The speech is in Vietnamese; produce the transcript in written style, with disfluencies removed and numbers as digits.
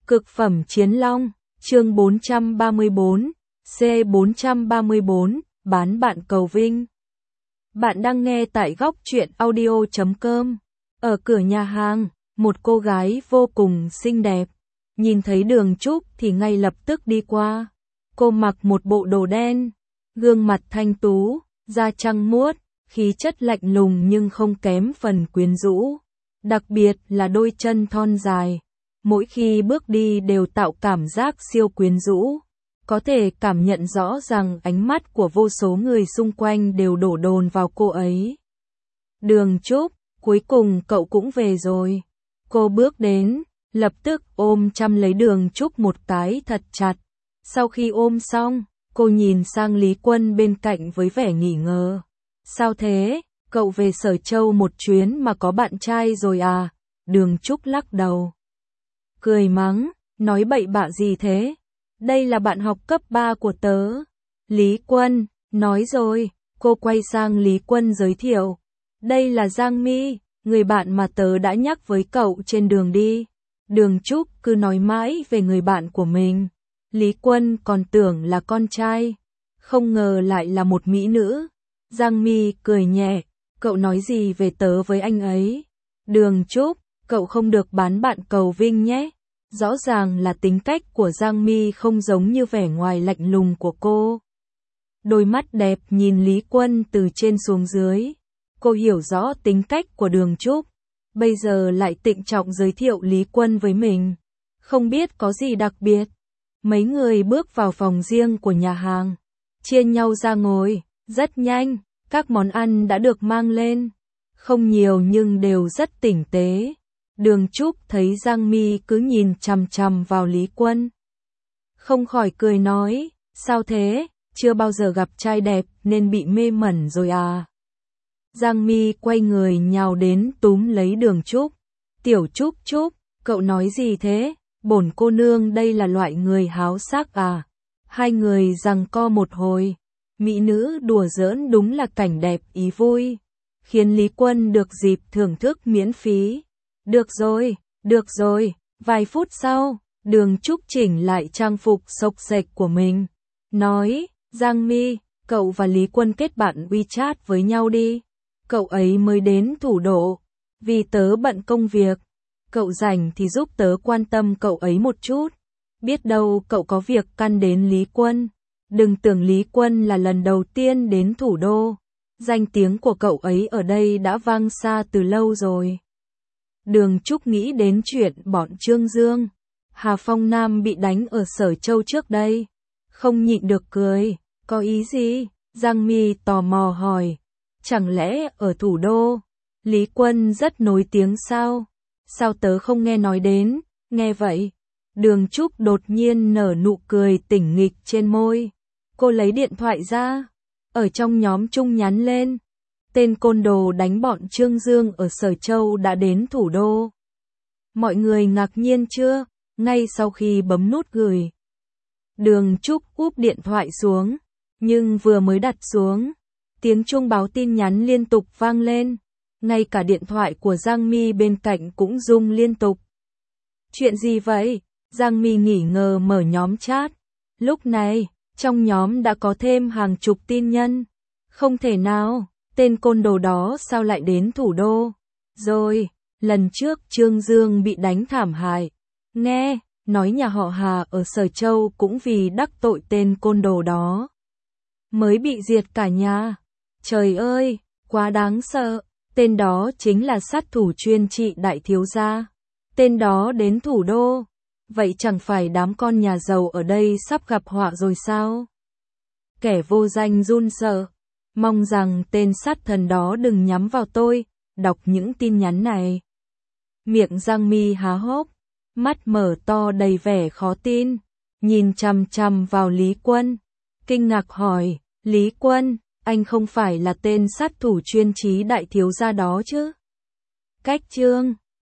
Cực phẩm chiến long, chương 434, C434, bán bạn cầu vinh. Bạn đang nghe tại góc truyện audio.com. Ở cửa nhà hàng, một cô gái vô cùng xinh đẹp. Nhìn thấy Đường Trúc thì ngay lập tức đi qua. Cô mặc một bộ đồ đen, gương mặt thanh tú, da trắng muốt, khí chất lạnh lùng nhưng không kém phần quyến rũ. Đặc biệt là đôi chân thon dài. Mỗi khi bước đi đều tạo cảm giác siêu quyến rũ. Có thể cảm nhận rõ rằng ánh mắt của vô số người xung quanh đều đổ dồn vào cô ấy. Đường Trúc, cuối cùng cậu cũng về rồi. Cô bước đến, lập tức ôm chăm lấy Đường Trúc một cái thật chặt. Sau khi ôm xong, cô nhìn sang Lý Quân bên cạnh với vẻ nghi ngờ. Sao thế, cậu về Sở Châu một chuyến mà có bạn trai rồi à? Đường Trúc lắc đầu. Cười mắng, nói bậy bạ gì thế? Đây là bạn học cấp 3 của tớ. Lý Quân, nói rồi, cô quay sang Lý Quân giới thiệu. Đây là Giang Mi, người bạn mà tớ đã nhắc với cậu trên đường đi. Đường Trúc cứ nói mãi về người bạn của mình. Lý Quân còn tưởng là con trai, không ngờ lại là một mỹ nữ. Giang Mi cười nhẹ, cậu nói gì về tớ với anh ấy? Đường Trúc, cậu không được bán bạn cầu vinh nhé. Rõ ràng là tính cách của Giang Mi không giống như vẻ ngoài lạnh lùng của cô. Đôi mắt đẹp nhìn Lý Quân từ trên xuống dưới. Cô hiểu rõ tính cách của Đường Trúc. Bây giờ lại trịnh trọng giới thiệu Lý Quân với mình. Không biết có gì đặc biệt. Mấy người bước vào phòng riêng của nhà hàng. Chia nhau ra ngồi. Rất nhanh, các món ăn đã được mang lên. Không nhiều nhưng đều rất tinh tế. Đường Trúc thấy Giang Mi cứ nhìn chằm chằm vào Lý Quân. Không khỏi cười nói, sao thế, chưa bao giờ gặp trai đẹp nên bị mê mẩn rồi à? Giang Mi quay người nhào đến túm lấy Đường Trúc. Tiểu Trúc Trúc, cậu nói gì thế? Bổn cô nương đây là loại người háo sắc à? Hai người giằng co một hồi. Mỹ nữ đùa giỡn đúng là cảnh đẹp ý vui. Khiến Lý Quân được dịp thưởng thức miễn phí. Được rồi, vài phút sau, Đường Trúc chỉnh lại trang phục xộc xệch của mình. Nói, Giang Mi, cậu và Lý Quân kết bạn WeChat với nhau đi. Cậu ấy mới đến thủ đô, vì tớ bận công việc. Cậu rảnh thì giúp tớ quan tâm cậu ấy một chút. Biết đâu cậu có việc căn đến Lý Quân. Đừng tưởng Lý Quân là lần đầu tiên đến thủ đô. Danh tiếng của cậu ấy ở đây đã vang xa từ lâu rồi. Đường Trúc nghĩ đến chuyện bọn Trương Dương, Hà Phong Nam bị đánh ở Sở Châu trước đây. Không nhịn được cười, có ý gì? Giang Mi tò mò hỏi. Chẳng lẽ ở thủ đô, Lý Quân rất nổi tiếng sao? Sao tớ không nghe nói đến? Nghe vậy, Đường Trúc đột nhiên nở nụ cười tỉnh nghịch trên môi. Cô lấy điện thoại ra, ở trong nhóm chung nhắn lên. Tên côn đồ đánh bọn Trương Dương ở Sở Châu đã đến thủ đô. Mọi người ngạc nhiên chưa? Ngay sau khi bấm nút gửi, Đường Trúc úp điện thoại xuống, nhưng vừa mới đặt xuống, tiếng chuông báo tin nhắn liên tục vang lên. Ngay cả điện thoại của Giang Mi bên cạnh cũng rung liên tục. Chuyện gì vậy? Giang Mi nghi ngờ mở nhóm chat. Lúc này, trong nhóm đã có thêm hàng chục tin nhân. Không thể nào, tên côn đồ đó sao lại đến thủ đô? Rồi, lần trước Trương Dương bị đánh thảm hại. Nghe, nói nhà họ Hà ở Sở Châu cũng vì đắc tội tên côn đồ đó. Mới bị diệt cả nhà. Trời ơi, quá đáng sợ. Tên đó chính là sát thủ chuyên trị đại thiếu gia. Tên đó đến thủ đô. Vậy chẳng phải đám con nhà giàu ở đây sắp gặp họa rồi sao? Kẻ vô danh run sợ. Mong rằng tên sát thần đó đừng nhắm vào tôi. Đọc những tin nhắn này. Miệng Giang Mi há hốc, mắt mở to đầy vẻ khó tin, nhìn chằm chằm vào Lý Quân, kinh ngạc hỏi, Lý Quân, anh không phải là tên sát thủ chuyên trí đại thiếu gia đó chứ? Cách chương